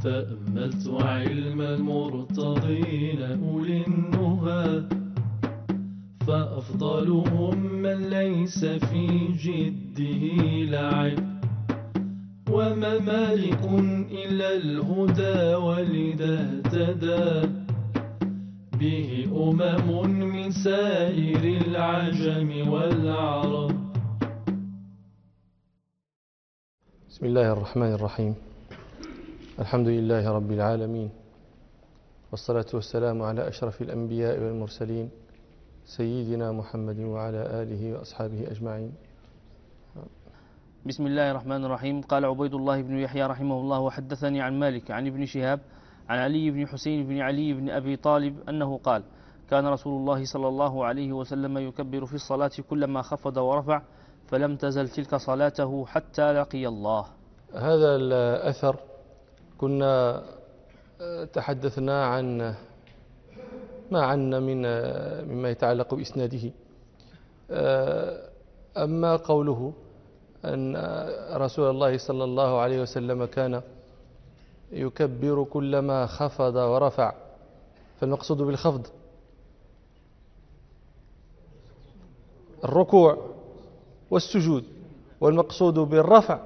تأملت علم المرتضين أولي النهى، فأفضلهم من ليس في جده لعب، وما مالك إلا الهدى ولذا اهتدى به من سائر العجم والعرب. بسم الله الرحمن الرحيم. الحمد لله رب العالمين، والصلاة والسلام على أشرف الأنبياء والمرسلين سيدنا محمد وعلى آله وأصحابه أجمعين. بسم الله الرحمن الرحيم. قال عبيد الله بن يحيى رحمه الله: وحدثني عن مالك عن ابن شهاب عن علي بن حسين بن علي بن أبي طالب أنه قال: كان رسول الله صلى الله عليه وسلم يكبر في الصلاة كلما خفض ورفع، فلم تزل تلك صلاته حتى لقي الله. هذا الأثر كنا تحدثنا عن ما عنا مما يتعلق بإسناده. أما قوله أن رسول الله صلى الله عليه وسلم كان يكبر كلما خفض ورفع، فالمقصود بالخفض الركوع والسجود، والمقصود بالرفع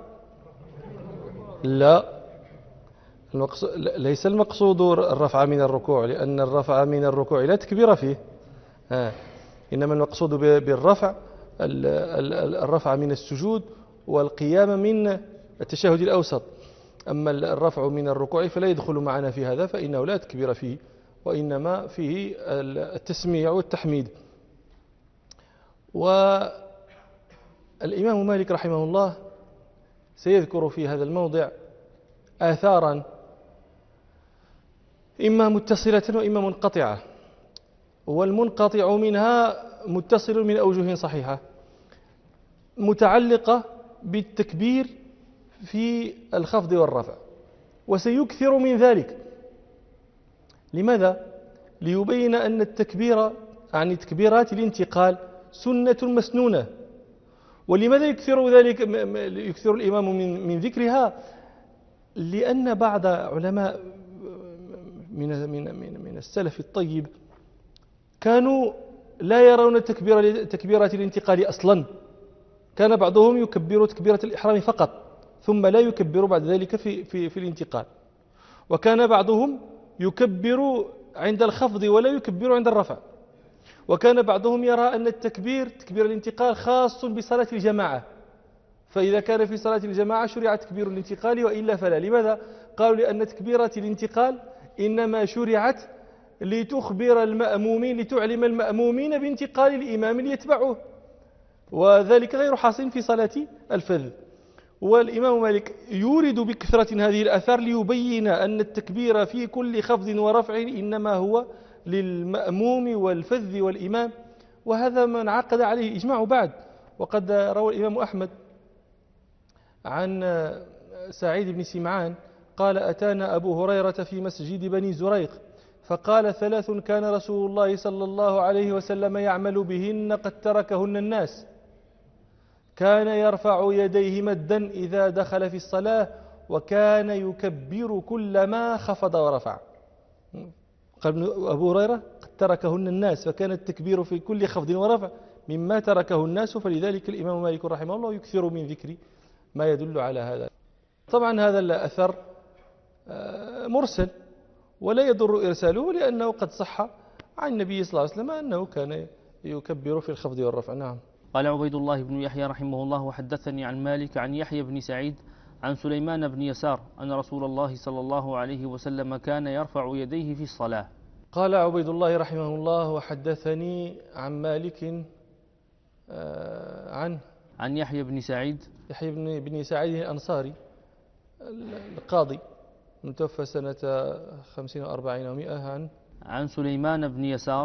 ليس المقصود الرفع من الركوع، لأن الرفع من الركوع لا تكبير فيه، إنما المقصود بالرفع الرفع من السجود والقيام من التشهد الأوسط. أما الرفع من الركوع فلا يدخل معنا في هذا، فإنه لا تكبير فيه، وإنما فيه التسميع والتحميد. والإمام مالك رحمه الله سيذكر في هذا الموضع آثارا إما متصلة وإما منقطعة، والمنقطع منها متصل من أوجه صحيحة متعلقة بالتكبير في الخفض والرفع، وسيكثر من ذلك. لماذا؟ ليبين أن التكبير عن تكبيرات الانتقال سنة مسنونة. ولماذا يكثر الإمام من ذكرها؟ لأن بعض علماء من السلف الطيب كانوا لا يرون تكبيرات الانتقال أصلا. كان بعضهم يكبر تكبيرة الإحرام فقط، ثم لا يكبر بعد ذلك في الانتقال. وكان بعضهم يكبر عند الخفض ولا يكبر عند الرفع. وكان بعضهم يرى أن تكبير الانتقال خاص بصلاة الجماعة، فإذا كان في صلاة الجماعة شرع تكبير الانتقال، وإلا فلا. لماذا؟ قالوا لأن تكبيرة الانتقال إنما شرعت لتخبر المأمومين، لتعلم المأمومين بانتقال الإمام ليتبعوه، وذلك غير حاصل في صلاة الفذ. والإمام مالك يورد بكثرة هذه الآثار ليبين أن التكبير في كل خفض ورفع إنما هو للمأموم والفذ والإمام، وهذا ما انعقد عليه إجماع بعد. وقد روى الإمام أحمد عن سعيد بن سمعان قال: أتانا أبو هريرة في مسجد بني زريق فقال: 3 كان رسول الله صلى الله عليه وسلم يعمل بهن قد تركهن الناس: كان يرفع يديه مدا إذا دخل في الصلاة، وكان يكبر كلما خفض ورفع. قال أبو هريرة: قد تركهن الناس، فكان التكبير في كل خفض ورفع مما تركه الناس. فلذلك الإمام مالك رحمه الله يكثر من ذكر ما يدل على هذا. طبعا هذا الأثر مرسل ولا يضر إرساله، لأنه قد صح عن النبي صلى الله عليه وسلم أنه كان يكبر في الخفض والرفع. نعم. قال عبيد الله بن يحيى رحمه الله: وحدثني عن مالك عن يحيى بن سعيد عن سليمان بن يسار أن رسول الله صلى الله عليه وسلم كان يرفع يديه في الصلاة. قال عبيد الله رحمه الله: وحدثني عن مالك عن يحيى بن سعيد بن سعيد الأنصاري القاضي متوفى سنة 50 و400 عن سليمان بن يسار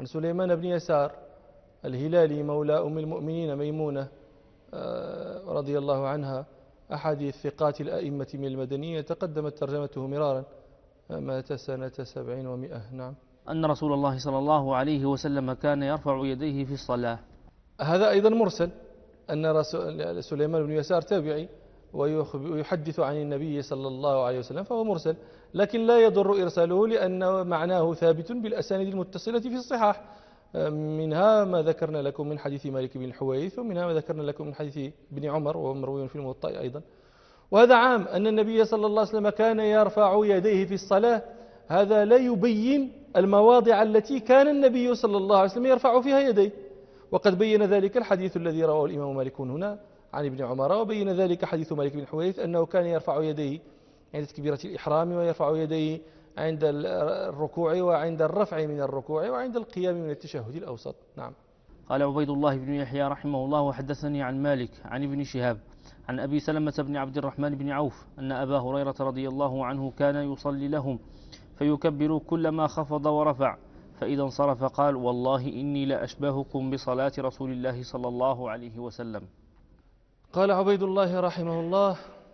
الهلالي مولى أم المؤمنين ميمونة رضي الله عنها، أحد الثقات الأئمة من المدنيين، تقدمت ترجمته مرارا، مات سنة 70 و100. نعم. أن رسول الله صلى الله عليه وسلم كان يرفع يديه في الصلاة. هذا أيضا مرسل، أن سليمان بن يسار تابعي ويحدث عن النبي صلى الله عليه وسلم فهو مرسل، لكن لا يضر إرساله لأن معناه ثابت بالأسانيد المتصلة في الصحاح، منها ما ذكرنا لكم من حديث مالك بن الحويرث، ومنها ما ذكرنا لكم من حديث ابن عمر وهو مروي في الموطأ أيضا. وهذا عام أن النبي صلى الله عليه وسلم كان يرفع يديه في الصلاة، هذا لا يبين المواضع التي كان النبي صلى الله عليه وسلم يرفع فيها يديه، وقد بين ذلك الحديث الذي رواه الإمام مالك هنا عن ابن عمر، وبين ذلك حديث مالك بن الحويرث أنه كان يرفع يديه عند تكبيرة الإحرام، ويرفع يديه عند الركوع وعند الرفع من الركوع وعند القيام من التشهد الأوسط. نعم. قال عبيد الله بن يحيى رحمه الله وحدثني عن مالك عن ابن شهاب عن أبي سلمة بن عبد الرحمن بن عوف أن أبا هريرة رضي الله عنه كان يصلي لهم فيكبر كلما خفض ورفع، فإذا انصرف قال: والله إني لأشبهكم بصلاة رسول الله صلى الله عليه وسلم. قال عبيد الله رحمه الله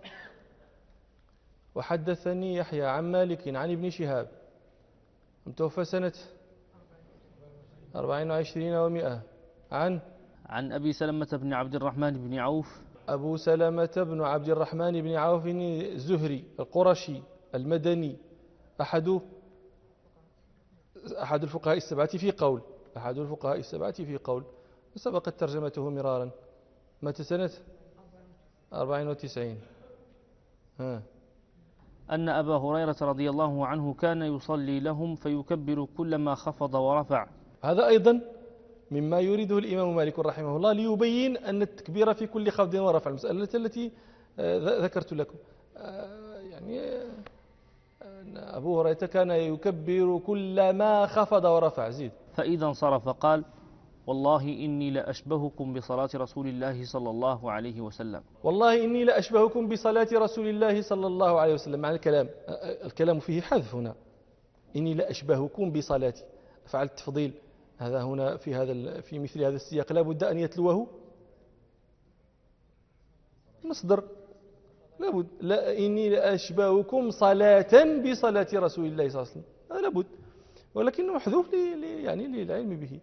وحدثني يحيى عن مالك عن ابن شهاب، متوفى سنة 24 و100، عن أبي سلمة بن عبد الرحمن بن عوف. أبو سلمة بن عبد الرحمن بن عوف الزهري القرشي المدني، أحد الفقهاء السبعة في قول، سبقت ترجمته مرارا. متى سنة 94. أن أبا هريرة رضي الله عنه كان يصلي لهم فيكبر كلما خفض ورفع. هذا أيضا مما يريده الإمام مالك رحمه الله ليبين أن التكبير في كل خفض ورفع، المسألة التي ذكرت لكم، يعني أن أبو هريرة كان يكبر كلما خفض ورفع. زيد. فإذا انصرف قال: والله إني لأشبهكم بصلاة رسول الله صلى الله عليه وسلم. والله إني لأشبهكم بصلاة رسول الله صلى الله عليه وسلم. مع الكلام فيه حذف هنا، إني لأشبهكم بصلاتي، فعل التفضيل هذا هنا في مثل هذا السياق لا بد أن يتلوه مصدر، لا بد. لا إني لأشبهكم صلاة بصلاة رسول الله صلى الله عليه وسلم، هذا لا بد، ولكنه محذوف يعني للعلم به.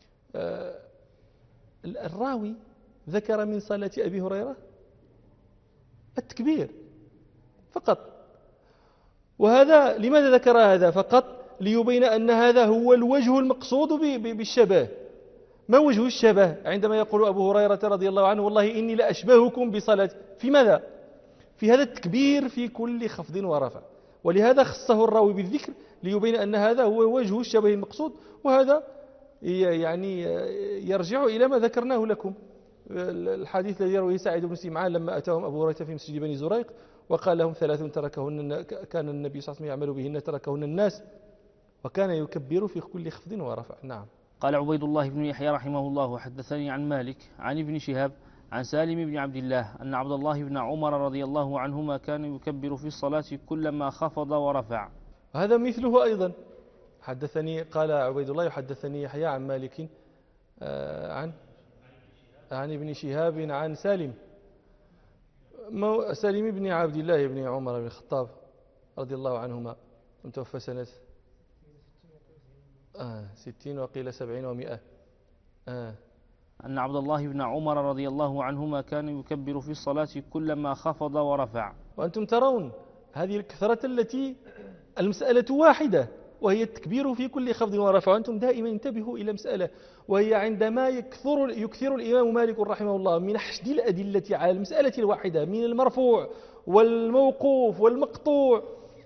الراوي ذكر من صلاة أبي هريرة التكبير فقط، وهذا لماذا ذكر هذا فقط؟ ليبين أن هذا هو الوجه المقصود بالشبه. ما وجه الشبه عندما يقول أبو هريرة رضي الله عنه: والله إني لأشبهكم بصلاة، في ماذا؟ في هذا التكبير في كل خفض ورفع، ولهذا خصه الراوي بالذكر ليبين أن هذا هو وجه الشبه المقصود، وهذا يعني يرجع إلى ما ذكرناه لكم، الحديث الذي يرويه سعيد بن سمعان لما أتاهم أبو هريرة في مسجد بني زريق وقال لهم 3 تركهن كان النبي صلى الله عليه وسلم يعمل بهن تركهن الناس، وكان يكبر في كل خفض ورفع. نعم. قال عبيد الله بن يحيى رحمه الله وحدثني عن مالك عن ابن شهاب عن سالم بن عبد الله أن عبد الله بن عمر رضي الله عنهما كان يكبر في الصلاة كلما خفض ورفع. هذا مثله أيضا. قال عبيد الله يحدثني يحيى عن مالك عن ابن شهاب عن سالم بن عبد الله بن عمر بن الخطاب رضي الله عنهما، متوفى سنة 60 وقيل 70 و100. أن عبد الله بن عمر رضي الله عنهما كان يكبر في الصلاة كلما خفض ورفع. وأنتم ترون هذه الكثرة التي المسألة واحدة، وهي التكبير في كل خفض ورفع. وأنتم دائما انتبهوا إلى مسألة، وهي عندما يكثر الإمام مالك رحمه الله من حشد الأدلة على المسألة الواحدة من المرفوع والموقوف والمقطوع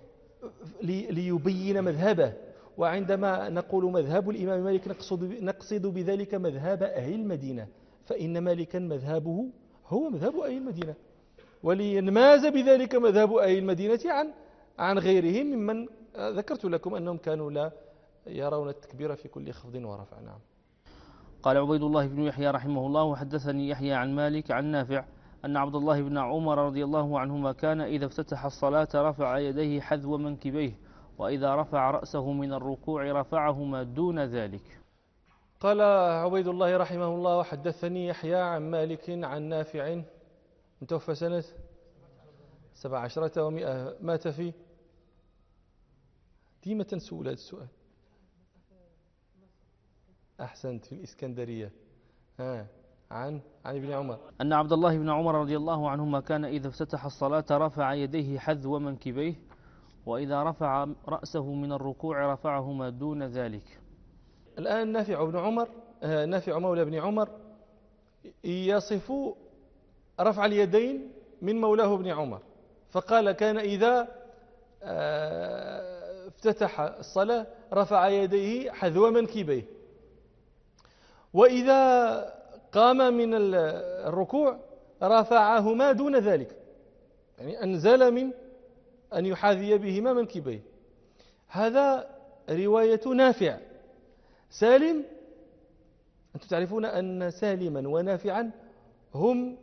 ليبين مذهبه. وعندما نقول مذهب الإمام مالك نقصد بذلك مذهب أهل المدينة، فإن مالكا مذهبه هو مذهب أهل المدينة، ولينماز بذلك مذهب أهل المدينة عن غيرهم ممن ذكرت لكم أنهم كانوا لا يرون التكبير في كل خفض ورفع. نعم. قال عبيد الله بن يحيى رحمه الله وحدثني يحيى عن مالك عن نافع أن عبد الله بن عمر رضي الله عنهما كان إذا افتتح الصلاة رفع يديه حذو منكبيه، وإذا رفع رأسه من الركوع رفعهما دون ذلك. قال عبيد الله رحمه الله وحدثني يحيى عن مالك عن نافع، متوفى سنة 17 و100، مات في ديما تنسوا هذا السؤال. أحسنت، في الإسكندرية. عن ابن عمر أن عبد الله بن عمر رضي الله عنهما كان إذا افتتح الصلاة رفع يديه حذو منكبيه، وإذا رفع رأسه من الركوع رفعهما دون ذلك. الآن نافع مولى بن عمر يصف رفع اليدين من مولاه ابن عمر، فقال كان إذا افتتح الصلاة رفع يديه حذو منكبيه، وإذا قام من الركوع رفعهما دون ذلك، يعني أنزل من أن يحاذي بهما منكبيه. هذا رواية نافع. سالم، أنتم تعرفون أن سالما ونافعا هم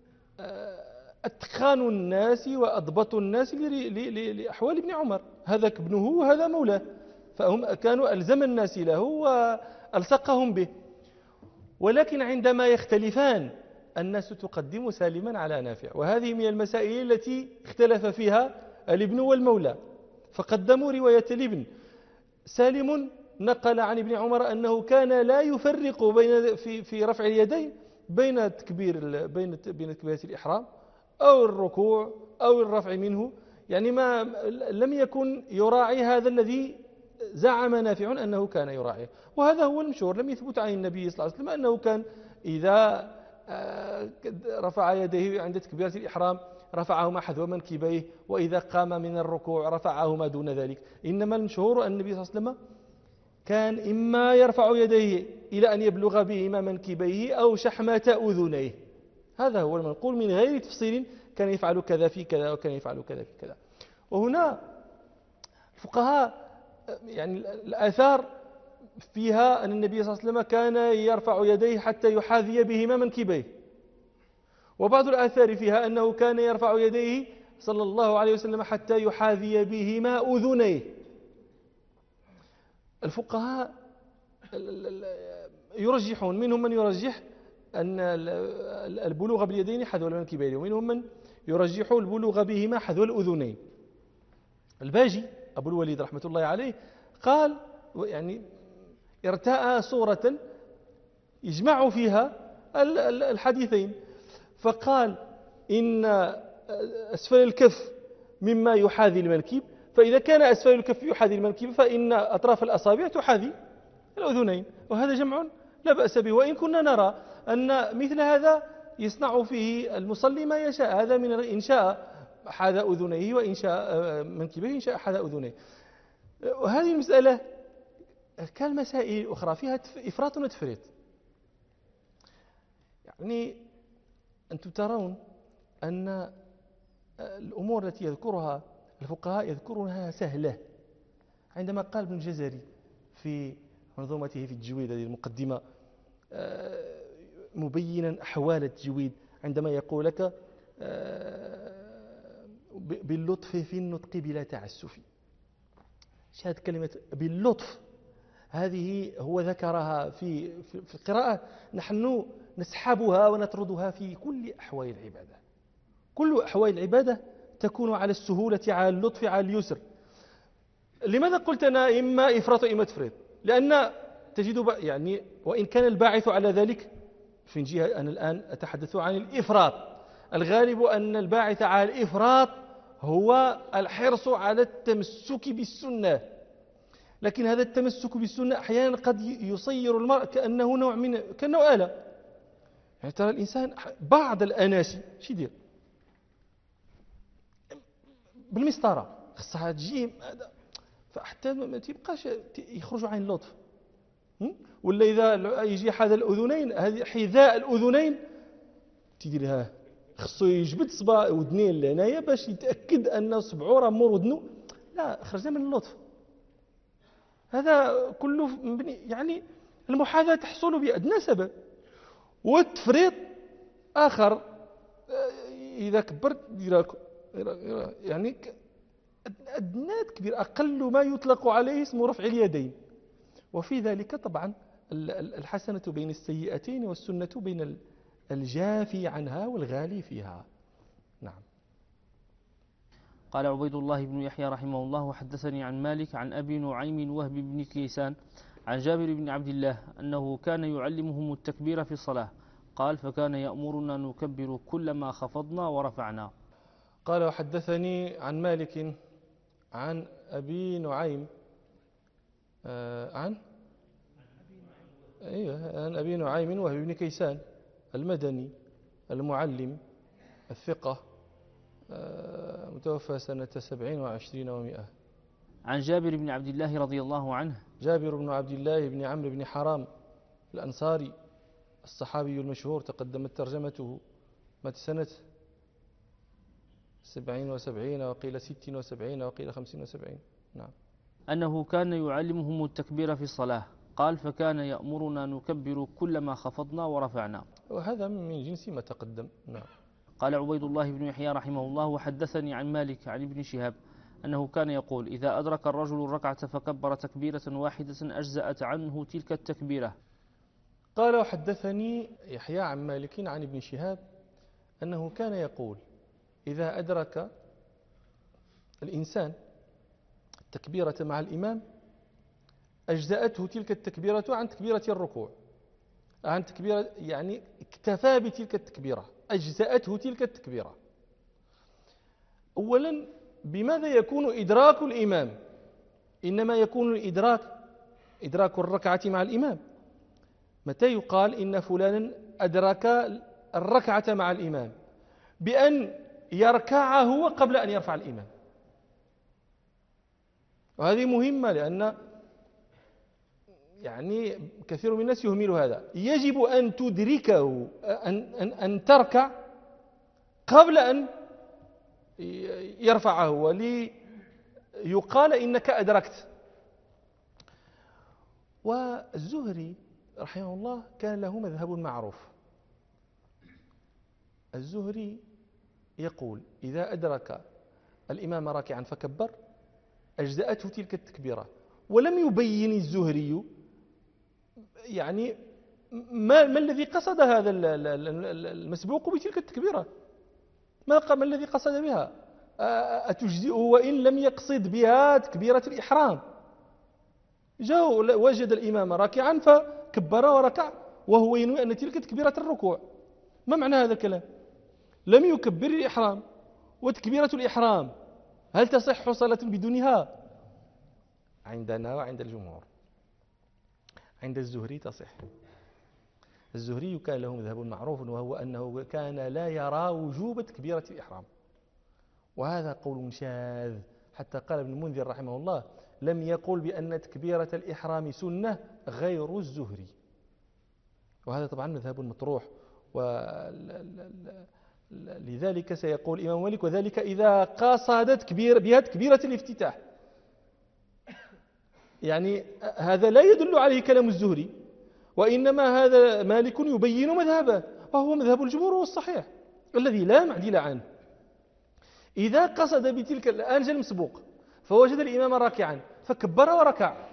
أتقان الناس وأضبط الناس لأحوال ابن عمر، هذاك ابنه وهذا مولاه، فهم كانوا ألزم الناس له وألصقهم به. ولكن عندما يختلفان الناس تقدم سالما على نافع، وهذه من المسائل التي اختلف فيها الابن والمولى، فقدموا رواية الابن. سالم نقل عن ابن عمر أنه كان لا يفرق في رفع اليدين بين تكبيرة الإحرام أو الركوع أو الرفع منه، يعني ما لم يكن يراعي هذا الذي زعم نافع أنه كان يراعيه، وهذا هو المشهور. لم يثبت عن النبي صلى الله عليه وسلم أنه كان إذا رفع يديه عند تكبيرة الإحرام رفعهما حذو منكبيه، وإذا قام من الركوع رفعهما دون ذلك. إنما المشهور أن النبي صلى الله عليه وسلم كان إما يرفع يديه إلى أن يبلغ بهما منكبيه أو شحمة أذنيه، هذا هو المنقول من غير تفصيل، كان يفعل كذا في كذا وكان يفعل كذا في كذا. وهنا الفقهاء يعني الآثار فيها أن النبي صلى الله عليه وسلم كان يرفع يديه حتى يحاذي بهما منكبيه، وبعض الآثار فيها أنه كان يرفع يديه صلى الله عليه وسلم حتى يحاذي بهما أذنيه. الفقهاء يرجحون، منهم من يرجح أن البلوغ باليدين حذو المنكبين، ومنهم من يرجح البلوغ بهما حذو الأذنين. الباجي أبو الوليد رحمة الله عليه قال، يعني ارتأى صورة يجمع فيها الحديثين، فقال إن أسفل الكف مما يحاذي المنكب، فإذا كان أسفل الكف يحاذي المنكب فإن أطراف الأصابع تحاذي الأذنين، وهذا جمع لا بأس به. وإن كنا نرى أن مثل هذا يصنع فيه المصلي ما يشاء، هذا من إن شاء حاذى أذنيه وإن شاء منكبيه، إن شاء حاذى أذنيه. وهذه المسألة كالمسائل الأخرى فيها إفراط وتفريط. يعني أنتم ترون أن الأمور التي يذكرها الفقهاء يذكرونها سهلة. عندما قال ابن الجزري في منظومته في التجويد، هذه المقدمة مبينا أحوال التجويد، عندما يقول لك باللطف في النطق بلا تعسف. شاهد كلمة باللطف هذه هو ذكرها في القراءة، نحن نسحبها ونطردها في كل أحوال العبادة. كل أحوال العبادة تكون على السهولة، على اللطف، على اليسر. لماذا قلت أنا إما إفراط وإما تفريط؟ لأن تجد يعني وإن كان الباعث على ذلك في جهة، أنا الآن أتحدث عن الإفراط، الغالب أن الباعث على الإفراط هو الحرص على التمسك بالسنة، لكن هذا التمسك بالسنة أحيانا قد يصير المرء كأنه نوع من كأنه آلة. يعني ترى الإنسان بعض الأناشي شو يدير بالمسطرة خصها تجي، فحتى ما تبقاش يخرجوا عن اللطف. ولا إذا يجي هذا الأذنين، هذه حذاء الأذنين تديرها خصو يجبد صباع ودنين لهنايا باش يتأكد أن صبعو راه مور ودنو، لا خرجنا من اللطف. هذا كله يعني المحاذاة تحصل بأدنى سبب، والتفريط آخر. إذا كبرت يعني أدنى كبير، أقل ما يطلق عليه اسم رفع اليدين، وفي ذلك طبعا الحسنة بين السيئتين والسنة بين الجافي عنها والغالي فيها. نعم. قال عبيد الله بن يحيى رحمه الله: وحدثني عن مالك عن أبي نعيم وهب بن كيسان عن جابر بن عبد الله أنه كان يعلمهم التكبير في الصلاة. قال فكان يأمرنا نكبر كلما خفضنا ورفعنا. قال وحدثني عن مالك عن أبي نعيم عن أبي نعيم وهو ابن كيسان المدني المعلم الثقة متوفى سنة 27 و100. عن جابر بن عبد الله رضي الله عنه. جابر بن عبد الله بن عمرو بن حرام الأنصاري الصحابي المشهور تقدمت ترجمته، مات سنة 77 وقيل 76 وقيل 75. نعم. أنه كان يعلمهم التكبير في الصلاة. قال فكان يأمرنا نكبر كلما خفضنا ورفعنا. وهذا من جنس ما تقدم. نعم. قال عبيد الله بن يحيى رحمه الله وحدثني عن مالك عن ابن شهاب أنه كان يقول إذا أدرك الرجل الركعة فكبر تكبيرة واحدة أجزأت عنه تلك التكبيرة. قال وحدثني يحيى عن مالك عن ابن شهاب أنه كان يقول إذا أدرك الإنسان التكبيرة مع الإمام أجزأته تلك التكبيرة عن تكبيرة الركوع، عن تكبيرة يعني اكتفى بتلك التكبيرة، أجزأته تلك التكبيرة. أولا بماذا يكون إدراك الإمام؟ إنما يكون إدراك الركعة مع الإمام متى يقال إن فلانا أدرك الركعة مع الإمام؟ بأن يركع هو قبل أن يرفع الإمام. وهذه مهمة لأن يعني كثير من الناس يهمل هذا. يجب أن تدركه أن تركع قبل أن يرفعه وليقال إنك أدركت. والزهري رحمه الله كان له مذهب معروف. الزهري يقول إذا أدرك الإمام راكعا فكبر أجزأته تلك التكبيرة، ولم يبين الزهري يعني ما الذي قصد هذا المسبوق بتلك التكبيرة، ما الذي قصد بها، أتجزئه وإن لم يقصد بها تكبيرة الإحرام. جاء وجد الإمام راكعا فكبر وركع وهو ينوي أن تلك تكبيرة الركوع. ما معنى هذا الكلام؟ لم يكبر الإحرام، وتكبيرة الإحرام هل تصح صلاة بدونها؟ عندنا وعند الجمهور. عند الزهري تصح. الزهري كان له مذهب معروف وهو أنه كان لا يرى وجوب تكبيرة الإحرام، وهذا قول شاذ. حتى قال ابن المنذر رحمه الله لم يقل بأن تكبيرة الإحرام سنة غير الزهري، وهذا طبعا مذهب مطروح. ولذلك سيقول الإمام مالك وذلك إذا قصدت بها تكبيرة الافتتاح. يعني هذا لا يدل عليه كلام الزهري، وإنما هذا مالك يبين مذهبه، وهو مذهب الجمهور والصحيح الذي لا معدل عنه. إذا قصد بتلك الآن جاء المسبوق فوجد الإمام راكعا فكبر وركع،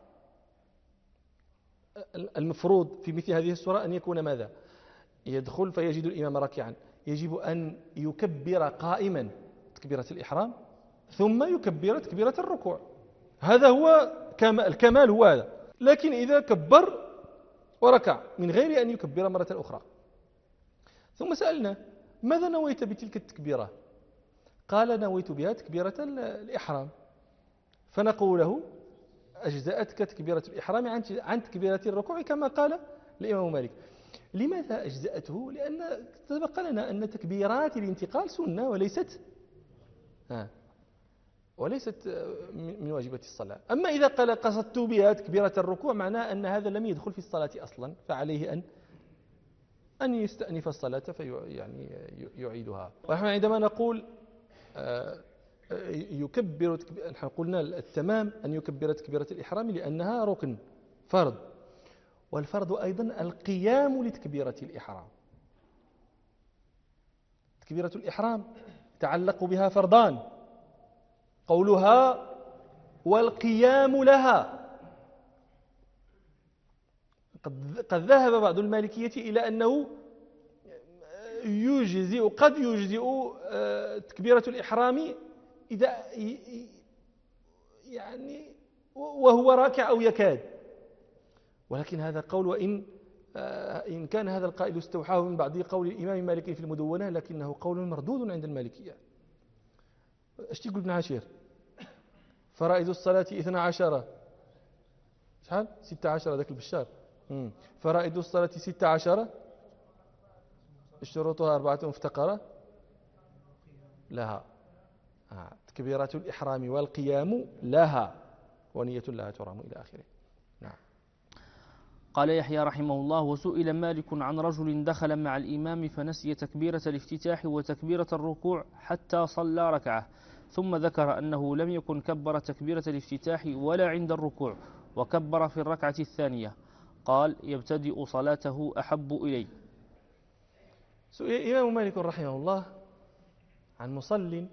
المفروض في مثل هذه الصورة أن يكون ماذا؟ يدخل فيجد الإمام راكعا، يجب أن يكبر قائما تكبيرة الإحرام ثم يكبر تكبيرة الركوع. هذا هو الكمال هو هذا. لكن إذا كبر وركع من غير أن يكبر مرة أخرى، ثم سألنا ماذا نويت بتلك التكبيرة؟ قال نويت بها تكبيرة الإحرام. فنقول له أجزأتك تكبيرة الإحرام عن تكبيرة الركوع كما قال الإمام مالك. لماذا أجزأته؟ لأن سبق لنا أن تكبيرات الانتقال سنة وليست من واجبات الصلاة. أما إذا قال قصدت بها تكبيرة الركوع معناه أن هذا لم يدخل في الصلاة أصلا، فعليه أن يستأنف الصلاة يعني يعيدها. ونحن عندما نقول يكبر، نحن قلنا التمام أن يكبر تكبيرة الإحرام لأنها ركن فرض، والفرض أيضا القيام لتكبيرة الإحرام. تكبيرة الإحرام تعلق بها فرضان، قولها والقيام لها. قد ذهب بعض المالكية إلى أنه قد يجزئ تكبيرة الإحرام إذا يعني وهو راكع أو يكاد، ولكن هذا قول وإن إن كان هذا القائل استوحاه من بعض قول الإمام مالك في المدونة لكنه قول مردود عند المالكية. ايش تقول ابن عاشر؟ فرائض الصلاة 12 شحال 16 ذاك البشار. فرائض الصلاة 16 شروطها 4 مفتقرة لها تكبيرات الإحرام والقيام لها ونية لها ترام إلى آخره. نعم. قال يحيى رحمه الله: وسئل مالك عن رجل دخل مع الإمام فنسي تكبيرة الافتتاح وتكبيرة الركوع حتى صلى ركعة، ثم ذكر أنه لم يكن كبر تكبيرة الافتتاح ولا عند الركوع وكبر في الركعة الثانية، قال: يبتدئ صلاته أحب إلي. سئل الإمام مالك رحمه الله عن مصل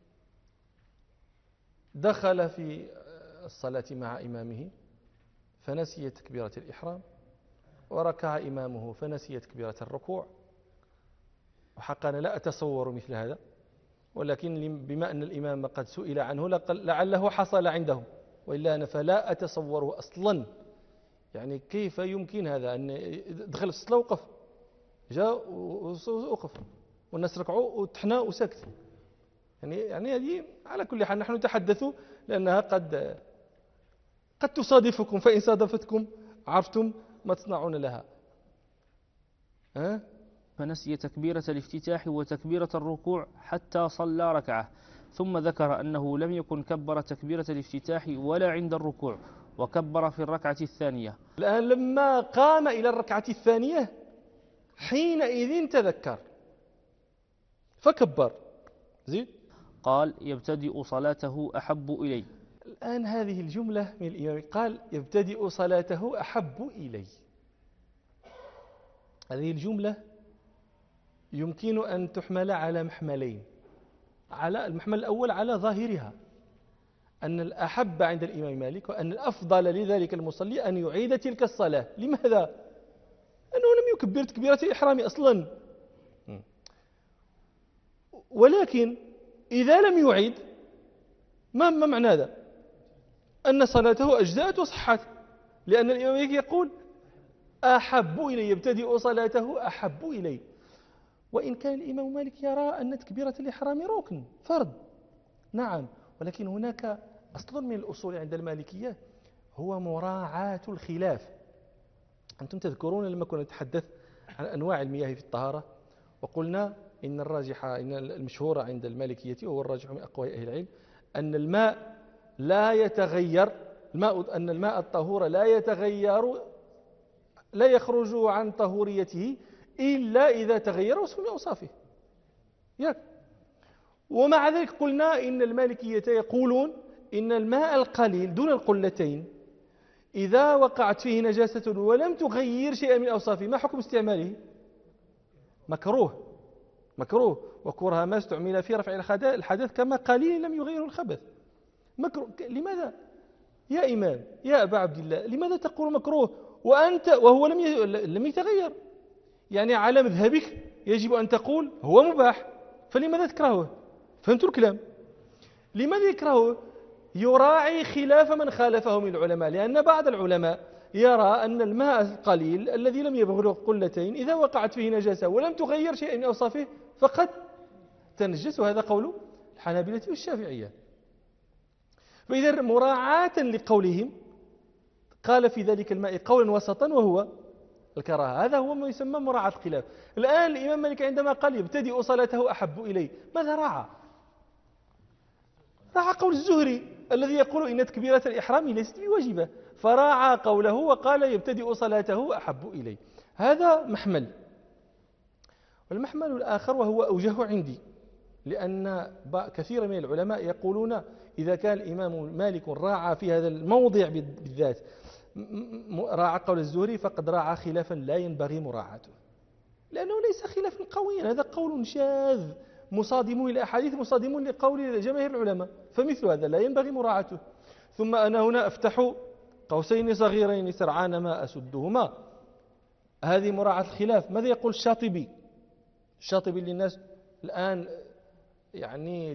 دخل في الصلاة مع إمامه فنسي تكبيرة الإحرام، وركع إمامه فنسي تكبيرة الركوع. وحقا لا أتصور مثل هذا، ولكن بما أن الإمام قد سئل عنه لعله حصل عنده، وإلا أنا فلا أتصوره أصلا. يعني كيف يمكن هذا أن دخل الصلاة وقف، جاء ووقف والناس ركعوا وتحنا وسكت. يعني هذه على كل حال نحن نتحدث لأنها قد تصادفكم، فإن صادفتكم عرفتم ما تصنعون لها. فنسي تكبيرة الافتتاح وتكبيرة الركوع حتى صلى ركعة، ثم ذكر أنه لم يكن كبر تكبيرة الافتتاح ولا عند الركوع وكبر في الركعة الثانية. الآن لما قام إلى الركعة الثانية حينئذ تذكر فكبر. زيد. قال: يبتدئ صلاته أحب إلي. الآن هذه الجملة من الإمام، قال: يبتدئ صلاته أحب إلي. هذه الجملة يمكن أن تحمل على محملين. على المحمل الأول على ظاهرها أن الأحب عند الإمام مالك وأن الأفضل لذلك المصلي أن يعيد تلك الصلاة. لماذا؟ أنه لم يكبر تكبيرة الإحرام أصلا. ولكن إذا لم يعيد ما معنى هذا؟ أن صلاته أجزأت وصحت، لأن الإمام مالك يقول أحب إلي، يبتدئ صلاته أحب إلي. وإن كان الإمام مالك يرى أن تكبيرة الإحرام ركن فرض، نعم، ولكن هناك أصل من الأصول عند المالكية هو مراعاة الخلاف. أنتم تذكرون لما كنا نتحدث عن أنواع المياه في الطهارة وقلنا إن الراجحة، إن المشهورة عند المالكية وهو الراجح من أقوال أهل العلم أن الماء لا يتغير، أن الماء الطهور لا يتغير، لا يخرج عن طهوريته إلا إذا تغير وصف من أوصافه. ومع ذلك قلنا إن المالكية يقولون إن الماء القليل دون القلتين إذا وقعت فيه نجاسة ولم تغير شيئا من أوصافه ما حكم استعماله؟ مكروه. وكره ما استعمل في رفع الحدث كما قليل لم يغير الخبث. مكروه. لماذا يا إمام يا أبا عبد الله لماذا تقول مكروه وهو لم يتغير؟ يعني على مذهبك يجب أن تقول هو مباح، فلماذا تكرهه؟ فهمت الكلام؟ لماذا يكرهه؟ يراعي خلاف من خالفه من العلماء، لأن بعض العلماء يرى أن الماء القليل الذي لم يبلغ قلتين إذا وقعت فيه نجاسة ولم تغير شيئا من أوصافه فقد تنجس، وهذا قول الحنابلة والشافعية. فإذا مراعاة لقولهم قال في ذلك الماء قولا وسطا وهو الكراهة. هذا هو ما يسمى مراعاة الخلاف. الآن الإمام مالك عندما قال يبتدئ صلاته أحب إليه ماذا راعى؟ راعى قول الزهري الذي يقول إن تكبيرة الإحرام ليست بواجبة، فراعى قوله وقال يبتدئ صلاته أحب إليه. هذا محمل. والمحمل الآخر وهو أوجه عندي، لأن كثير من العلماء يقولون إذا كان الإمام مالك راعى في هذا الموضع بالذات راعى قول الزهري فقد راعى خلافا لا ينبغي مراعاته، لأنه ليس خلافا قويا، هذا قول شاذ مصادم للأحاديث مصادم لقول جماهير العلماء، فمثل هذا لا ينبغي مراعاته. ثم أنا هنا أفتح قوسين صغيرين سرعان ما أسدهما، هذه مراعاة الخلاف. ماذا يقول الشاطبي؟ الشاطبي للناس الآن يعني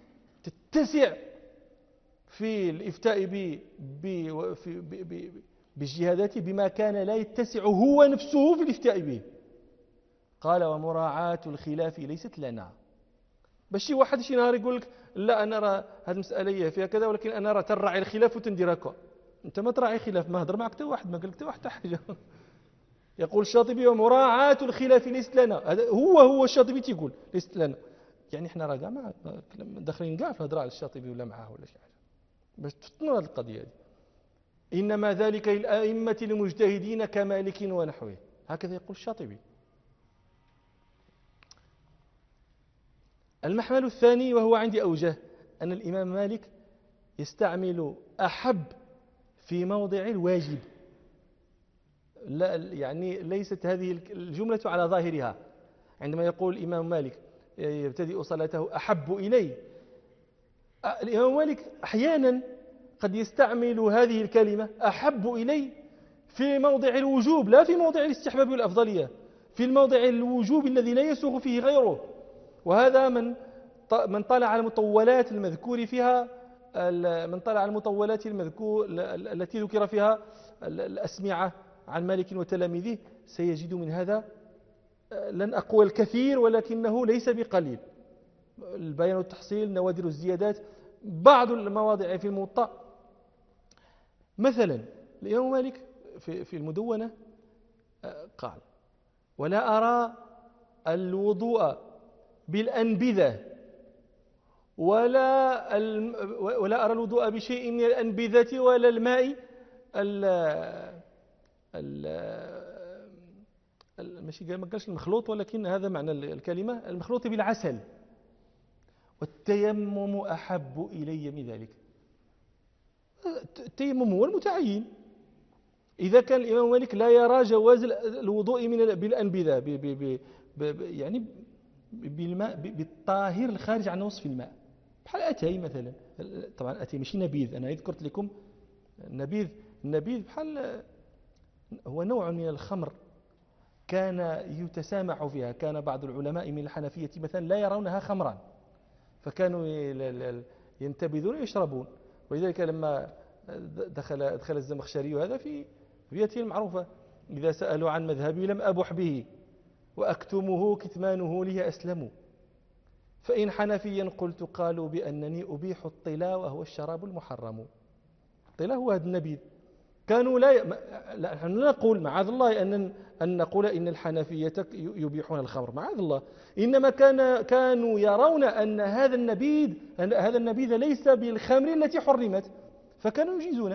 تتسع في الإفتاء باجتهاداته بما كان لا يتسع هو نفسه في الافتاء به. قال ومراعاة الخلاف ليست لنا. باش شي واحد شي نهار يقول لك لا أنا راه هذه المسألة فيها كذا ولكن أنا راه تراعي الخلاف وتندير هكا. أنت ما تراعي خلاف، ما هضر معك حتى واحد، ما قال لك حتى واحد حتى حاجة. يقول الشاطبي ومراعاة الخلاف ليست لنا. هذا هو الشاطبي تيقول ليست لنا، يعني احنا راه كاع ما داخلين كاع في الهضره على الشاطبي ولا معاه ولا شي حاجه باش تفطنوا هذه القضيه هذه. انما ذلك للائمه المجتهدين كمالك ونحوه، هكذا يقول الشاطبي. المحمل الثاني وهو عندي أوجه أن الإمام مالك يستعمل أحب في موضع الواجب. لا يعني ليست هذه الجملة على ظاهرها. عندما يقول الإمام مالك يبتدئ صلاته أحب إلي، الإمام مالك أحيانا قد يستعمل هذه الكلمة أحب إلي في موضع الوجوب لا في موضع الاستحباب والأفضلية، في الموضع الوجوب الذي لا يسوغ فيه غيره. وهذا من طلع على المطولات المذكور فيها، من طلع على المطولات المذكور التي ذكر فيها الأسمعة عن مالك وتلاميذه سيجد من هذا لن أقول الكثير ولكنه ليس بقليل. البيان والتحصيل، نوادر الزيادات، بعض المواضع في الموطأ. مثلا الإمام مالك في المدونة قال ولا أرى الوضوء بالأنبذة ولا أرى الوضوء بشيء من الأنبذة ولا الماء ماشي ما قالش المخلوط ولكن هذا معنى الكلمة، المخلوط بالعسل، والتيمم أحب إلي من ذلك. التيمم هو المتعين. إذا كان الإمام مالك لا يرى جواز الوضوء بالأنبذة يعني بالماء بالطاهر الخارج عن وصف الماء، بحال أتاي مثلا. طبعا أتاي ماشي نبيذ، أنا ذكرت لكم النبيذ بحال هو نوع من الخمر كان يتسامح فيها. كان بعض العلماء من الحنفية مثلا لا يرونها خمرا، فكانوا ينتبذون ويشربون. ولذلك لما دخل الزمخشري هذا في بيته المعروفة إذا سألوا عن مذهبي لم أبح به وأكتمه كتمانه لي أسلم، فإن حنفيا قلت قالوا بأنني أبيح الطلا وهو الشراب المحرم. الطلا هو هذا النبيذ. كانوا لا نحن نقول معاذ الله أن نقول إن الحنفية يبيحون الخمر، معاذ الله. إنما كانوا يرون أن هذا النبيذ ليس بالخمر التي حرمت، فكانوا يجيزونه.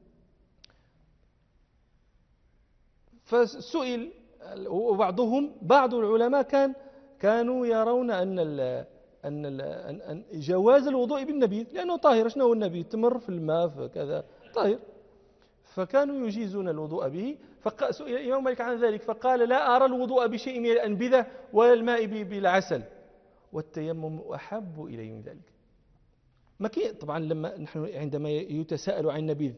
فسئل وبعضهم بعض العلماء كانوا يرون أن جواز الوضوء بالنبيذ لأنه طاهر. شنو هو النبيذ؟ تمر في الماء فكذا طاهر، فكانوا يجيزون الوضوء به. فسئل الإمام مالك عن ذلك فقال لا أرى الوضوء بشيء من الأنبذة ولا الماء بالعسل، والتيمم أحب إلي من ذلك. طبعا نحن عندما يتساءل عن النبيذ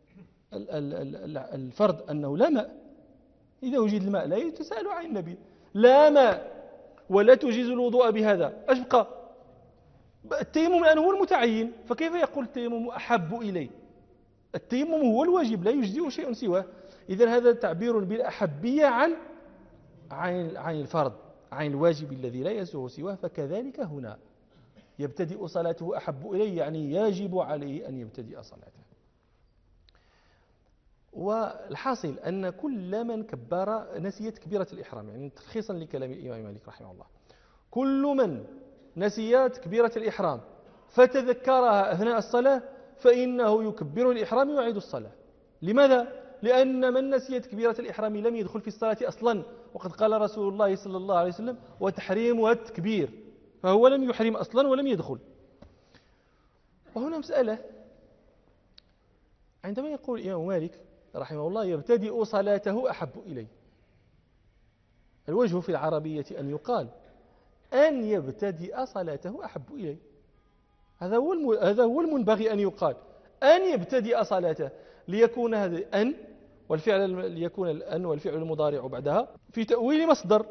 الفرض أنه لا ماء، إذا وجد الماء لا يتساءل عن النبيذ. لا ماء ولا تجيز الوضوء بهذا، ايش بقى؟ التيمم الآن هو المتعين، فكيف يقول التيمم أحب إلي؟ التيمم هو الواجب لا يجزئ شيء سواه. إذن هذا تعبير بالأحبية عن الفرض، عن الواجب الذي لا يسوغ سواه. فكذلك هنا يبتدئ صلاته أحب إلي، يعني يجب عليه أن يبتدئ صلاته. والحاصل أن كل من كبر نسي تكبيرة الإحرام، يعني تلخيصا لكلام الإمام مالك رحمه الله، كل من نسي تكبيرة الإحرام فتذكرها أثناء الصلاة فإنه يكبر الإحرام ويعيد الصلاة. لماذا؟ لأن من نسي تكبيرة الإحرام لم يدخل في الصلاة أصلا، وقد قال رسول الله صلى الله عليه وسلم وتحريمها التكبير، فهو لم يحرم أصلا ولم يدخل. وهنا مسألة، عندما يقول الإمام مالك رحمه الله يبتدئ صلاته أحب إلي، الوجه في العربية أن يقال أن يبتدئ صلاته أحب إلي. هذا هو المنبغي أن يقال، أن يبتدئ صلاته، ليكون هذا أن والفعل ليكون الأن والفعل المضارع بعدها في تأويل مصدر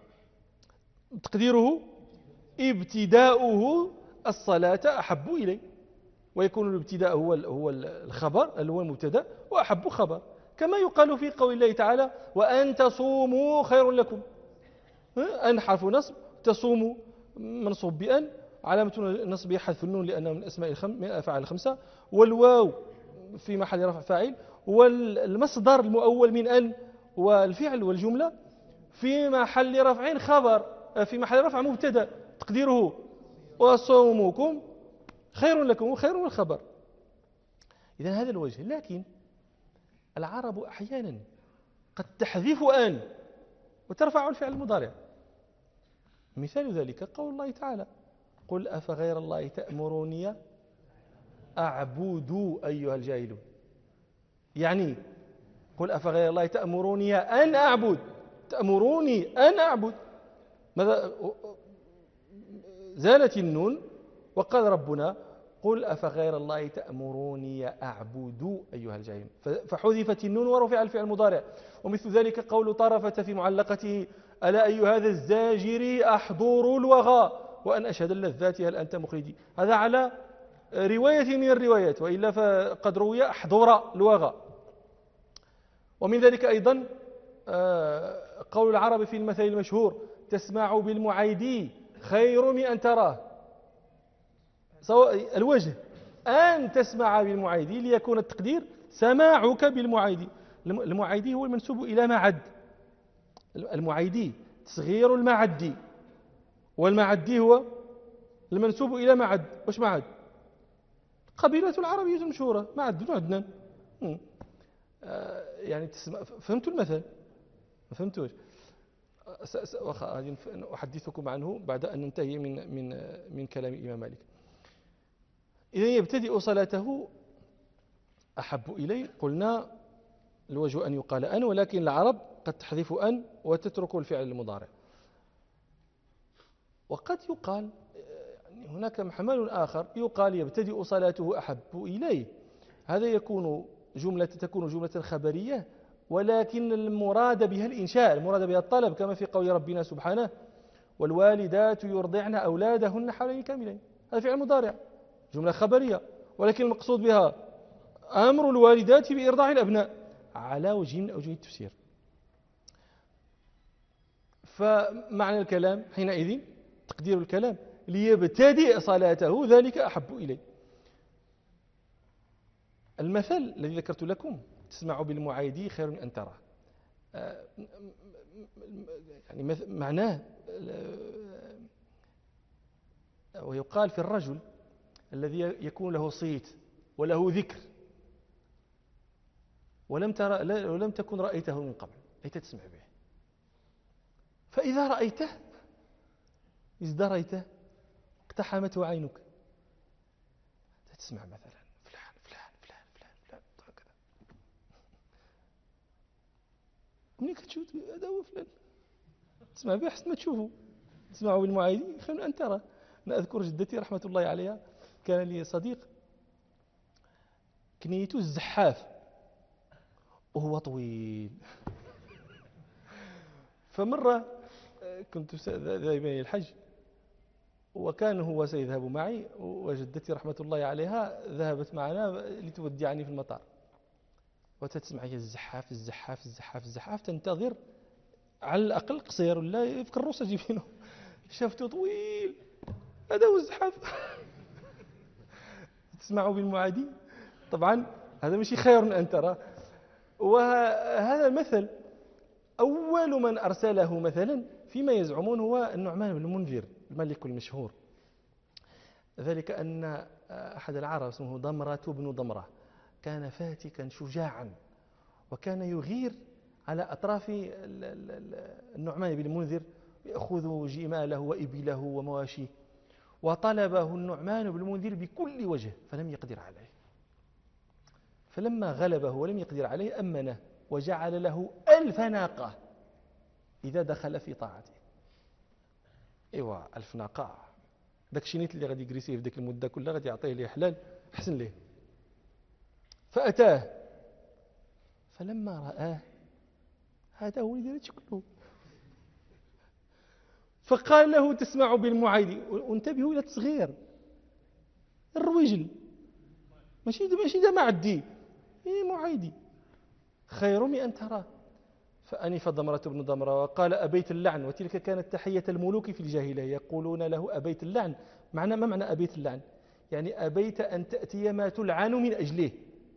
تقديره ابتداؤه الصلاة أحب إلي، ويكون الابتداء هو الخبر اللي هو المبتدا وأحب خبر. كما يقال في قول الله تعالى وأن تصوموا خير لكم. أن حرف نصب، تصوموا منصوب بأن، علامة النصب حذف النون لأنه من من الأفعال الخمسة، والواو في محل رفع فاعل، والمصدر المؤول من أن والفعل والجملة في محل رفع خبر، في محل رفع مبتدا تقديره وصومكم خير لكم، وخير من الخبر. إذن هذا الوجه. لكن العرب أحيانا قد تحذف أن وترفع الفعل المضارع. مثال ذلك قول الله تعالى قل أفغير الله تأمروني أعبد أيها الجاهلون. يعني قل أفغير الله تأمروني أن أعبد، تأمروني أن أعبد، ماذا زالت النون وقال ربنا قل أفغير الله تأمروني أعبد أيها الجاهلون، فحذفت النون ورفع الفعل المضارع. ومثل ذلك قول طرفة في معلقته ألا أي هذا الزاجر أحضر الوغى وأن أشهد اللذات هل أنت مخرجي. هذا على رواية من الروايات، وإلا فقد روي أحضر الوغى. ومن ذلك أيضا قول العرب في المثل المشهور تسمع بالمعيدي خير من أن تراه. الوجه أن تسمع بالمعيدي ليكون التقدير سماعك بالمعيدي. المعيدي هو المنسوب إلى معد، المعيدي تصغير المعدي، والمعدي هو المنسوب إلى معد. وش معد؟ قبيلة العربية المشهورة معد بن عدنان. يعني فهمتوا المثل؟ ما فهمتوش؟ أحدثكم عنه بعد أن ننتهي من كلام الإمام مالك. إذا يبتدئ صلاته أحب إلي، قلنا الوجه أن يقال أن، ولكن العرب قد تحذف أن وتترك الفعل المضارع. وقد يقال هناك محمل آخر يقال يبتدئ صلاته أحب إليه، هذا تكون جملة خبرية، ولكن المراد بها الإنشاء، المراد بها الطلب، كما في قول ربنا سبحانه والوالدات يرضعن أولادهن حولين كاملين. هذا فعل مضارع، جملة خبرية، ولكن المقصود بها أمر الوالدات بإرضاع الأبناء على وجه من أوجه التفسير. فمعنى الكلام حينئذ تقدير الكلام ليبتدئ صلاته ذلك أحب إليه. المثل الذي ذكرت لكم تسمع بالمعايدي خير من أن تراه، يعني معناه ويقال في الرجل الذي يكون له صيت وله ذكر ولم تكن رأيته من قبل، أي تسمع به، فإذا رأيته ازدريته اقتحمته عينك، تسمع مثلا فلان فلان فلان فلان فلان هكذا، منين كتشوف هذا هو فلان تسمع به حسن ما تشوفه. تسمعه بالمعايدي خير من أن ترى. أنا أذكر جدتي رحمة الله عليها كان لي صديق كنيته الزحاف وهو طويل. فمرة كنت ذاهبا إلى الحج وكان هو سيذهب معي، وجدتي رحمة الله عليها ذهبت معنا لتودعني في المطار، وتسمع هي الزحاف الزحاف الزحاف الزحاف، تنتظر على الأقل قصير ولا يفكر روسه جيبينه، شافته طويل هذا هو الزحاف. تسمعوا بالمعادي طبعا هذا ماشي خير من أن ترى. وهذا المثل أول من أرسله مثلا فيما يزعمون هو النعمان بن المنذر الملك المشهور، ذلك أن أحد العرب اسمه ضمرة بن ضمرة كان فاتكا شجاعا، وكان يغير على أطراف النعمان بن المنذر، يأخذ جماله وإبله ومواشيه، وطلبه النعمان بن المنذر بكل وجه فلم يقدر عليه. فلما غلبه ولم يقدر عليه أمنه وجعل له 1000 ناقة إذا دخل في طاعته. إيوا 1000 ناقة، داك الشيء اللي غادي يجريسيه في ديك المدة كلها غادي يعطيه ليه حلال أحسن ليه. فأتاه فلما رآه هذا هو اللي دارت كله، فقال له تسمع بالمعايدي، وانتبهوا إلى التصغير الرويجل، ماشي ده معدي، معايدي. خير من أن تراه. فأنف ضمرة بن ضمرة وقال أبيت اللعن، وتلك كانت تحية الملوك في الجاهلية، يقولون له أبيت اللعن. ما معنى أبيت اللعن؟ يعني أبيت أن تأتي ما تلعن من أجله.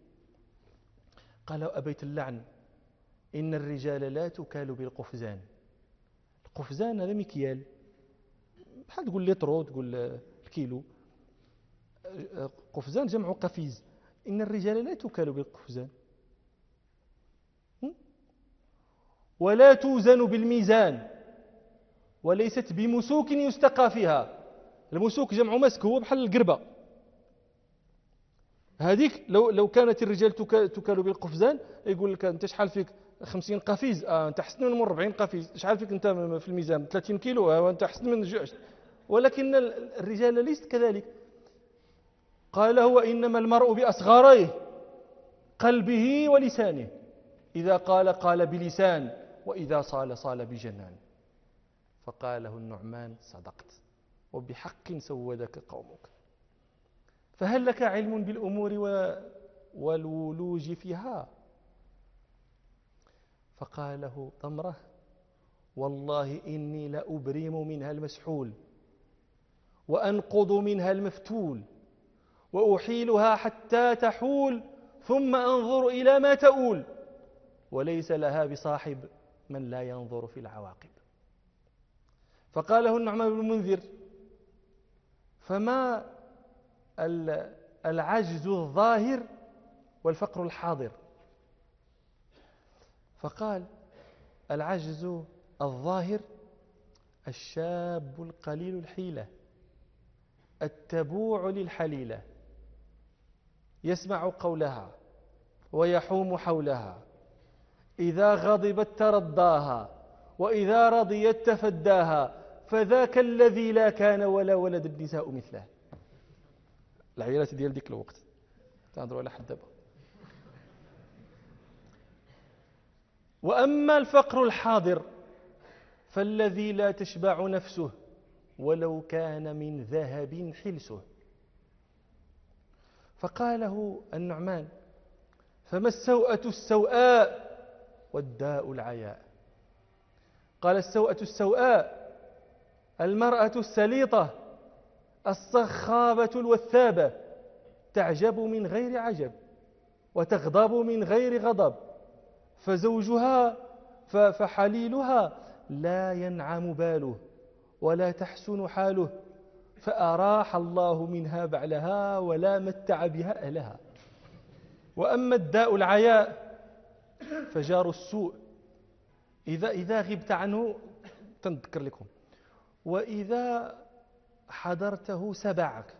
قال أبيت اللعن إن الرجال لا تكال بالقفزان. القفزان هذا مكيال، بحال تقول لترو، تقول الكيلو. قفزان جمع قفيز. إن الرجال لا تكال بالقفزان ولا توزن بالميزان وليست بمسوك يستقى فيها. المسوك جمع مسك، هو بحال القربة هذيك. لو كانت الرجال تكال بالقفزان يقول لك أنت شحال فيك 50 قفيز، أنت أحسن من 40 قفيز. شحال فيك أنت في الميزان 30 كيلو، أنت أحسن من جعش. ولكن الرجال ليست كذلك. قال هو إنما المرء بأصغريه قلبه ولسانه، إذا قال بلسان، وإذا صال بجنان. فقال له النعمان صدقت وبحق سودك قومك. فهل لك علم بالأمور والولوج فيها؟ فقال له ضمرة والله إني لأبرم منها المسحول وأنقض منها المفتول وأحيلها حتى تحول ثم أنظر إلى ما تؤول، وليس لها بصاحب من لا ينظر في العواقب. فقال له النعمان بن المنذر فما العجز الظاهر والفقر الحاضر؟ فقال العجز الظاهر الشاب القليل الحيلة التبوع للحليلة، يسمع قولها ويحوم حولها، إذا غضبت ترضاها وإذا رضيت تفداها، فذاك الذي لا كان ولا ولد النساء مثله. العيالات ديال ديك الوقت تنظروا على حد دابا. وأما الفقر الحاضر فالذي لا تشبع نفسه ولو كان من ذهب حلسه. فقاله النعمان فما السوءة السوءاء والداء العياء؟ قال السوءة السوءاء المرأة السليطة الصخابة الوثابة، تعجب من غير عجب وتغضب من غير غضب، فزوجها فحليلها لا ينعم باله ولا تحسن حاله، فأراح الله منها بعلها ولا متع بها أهلها. وأما الداء العياء فجار السوء إذا غبت عنه تنذكر لكم، وإذا حضرته سبعك،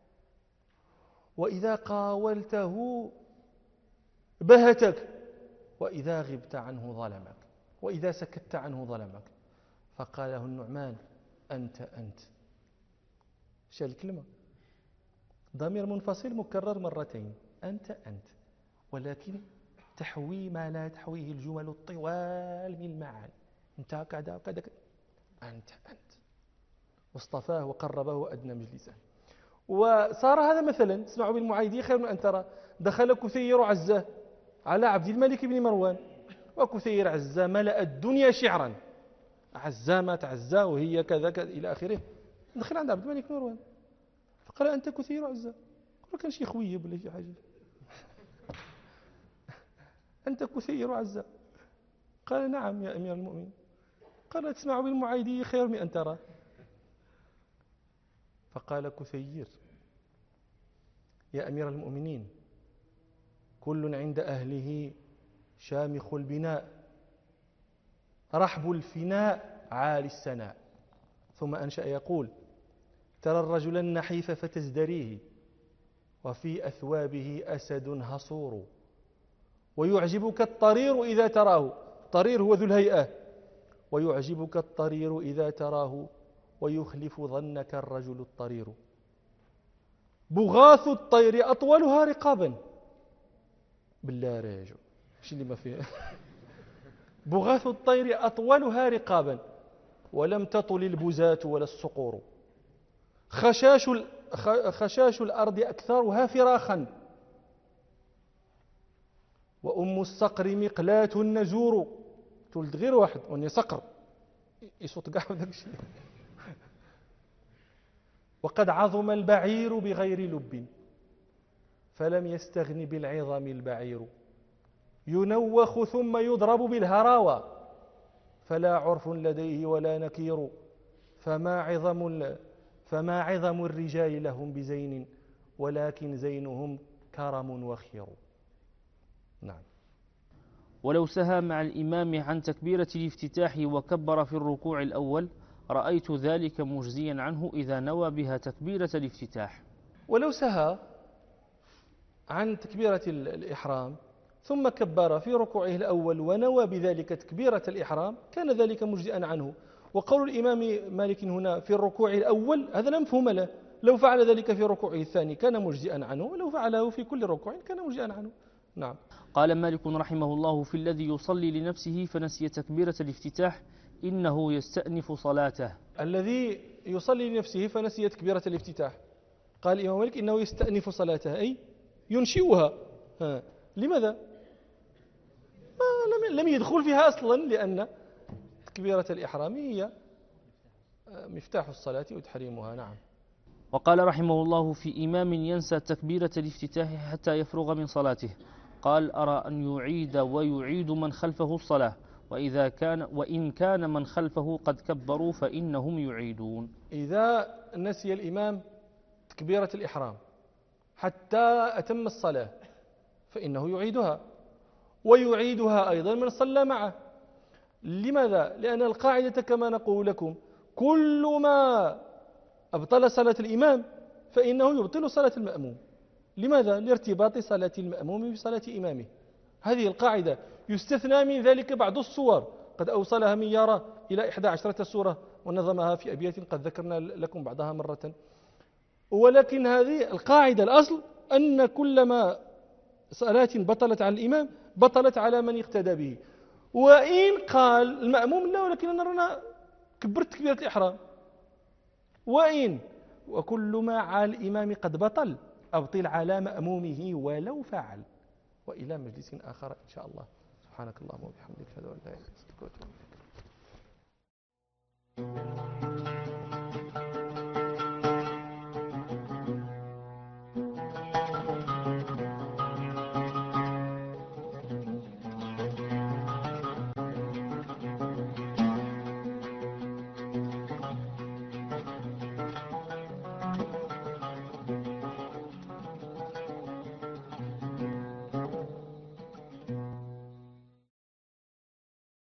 وإذا قاولته بهتك، وإذا غبت عنه ظلمك، وإذا سكت عنه ظلمك. فقال له النعمان أنت. شال الكلمة ضمير منفصل مكرر مرتين، أنت ولكن تحوي ما لا تحويه الجمل الطوال من المعاني. انت كذا كذا، أنت واصطفاه وقربه وأدنى مجلسا. وصار هذا مثلا اسمعوا بالمعايدية خير من أن ترى. دخل كثير عزة على عبد الملك بن مروان، وكثير عزة ملأ الدنيا شعرا، عزة ما تعزى وهي كذا كذا إلى آخره. دخل عند عبد الملك بن مروان فقال أنت كثير عزة. قال كان شي خويب ولا شي حاجة. أنت كثير عزة. قال نعم يا أمير المؤمنين. قال تسمع بالمعايدية خير من أن ترى. فقال كثير يا أمير المؤمنين كل عند أهله شامخ البناء رحب الفناء عالي السناء. ثم أنشأ يقول ترى الرجل النحيف فتزدريه وفي أثوابه أسد هصور، ويعجبك الطرير إذا تراه، الطرير هو ذو الهيئة، ويعجبك الطرير إذا تراه ويخلف ظنك الرجل الطرير. بغاث الطير أطولها رقابا. بالله راجع ايش اللي ما فيه. بغاث الطير أطولها رقابا ولم تطل البزات ولا الصقور. خشاش الأرض أكثرها فراخا وأم الصقر مقلاة النزور. تولد غير واحد وني صقر يصوت كاع داك الشيء. وقد عظم البعير بغير لب فلم يستغن بالعظم البعير. ينوخ ثم يضرب بالهراوى فلا عرف لديه ولا نكير. فما عظم الرجال لهم بزين ولكن زينهم كرم وخير. نعم. ولو سهى مع الإمام عن تكبيرة الافتتاح وكبر في الركوع الأول رأيت ذلك مجزيا عنه إذا نوى بها تكبيرة الافتتاح. ولو سهى عن تكبيرة الإحرام ثم كبر في ركوعه الأول ونوى بذلك تكبيرة الإحرام كان ذلك مجزئا عنه. وقول الإمام مالك هنا في الركوع الأول هذا لا مفهوم له. لو فعل ذلك في ركوعه الثاني كان مجزئا عنه ولو فعله في كل ركوع كان مجزئا عنه. نعم. قال مالك رحمه الله في الذي يصلي لنفسه فنسي تكبيرة الافتتاح إنه يستأنف صلاته. الذي يصلي لنفسه فنسي تكبيرة الافتتاح قال الإمام مالك إنه يستأنف صلاته أي ينشئها. لماذا؟ لم يدخل فيها أصلا لأن تكبيرة الإحرام هي مفتاح الصلاة وتحريمها. نعم. وقال رحمه الله في إمام ينسى تكبيرة الافتتاح حتى يفرغ من صلاته قال أرى أن يعيد ويعيد من خلفه الصلاة وإن كان من خلفه قد كبروا فإنهم يعيدون. إذا نسي الإمام تكبيرة الإحرام حتى أتم الصلاة فإنه يعيدها ويعيدها أيضا من صلى معه. لماذا؟ لأن القاعدة كما نقول لكم كل ما أبطل صلاة الإمام فإنه يبطل صلاة المأموم. لماذا؟ لارتباط صلاة المأموم بصلاة إمامه. هذه القاعدة. يستثنى من ذلك بعض الصور قد أوصلها ميارة إلى 11 سورة ونظمها في أبيات قد ذكرنا لكم بعضها مرة. ولكن هذه القاعدة الأصل أن كلما صلاة بطلت على الإمام بطلت على من اقتدى به. وإن قال المأموم لا ولكن أنا رانا كبرت تكبيرة الإحرام وكل ما على الإمام قد بطل أبطل على مأمومه ولو فعل. وإلى مجلس آخر إن شاء الله. سبحانك اللهم وبحمدك أشهد أن لا إله إلا أنت أستغفرك وأتوب إليك.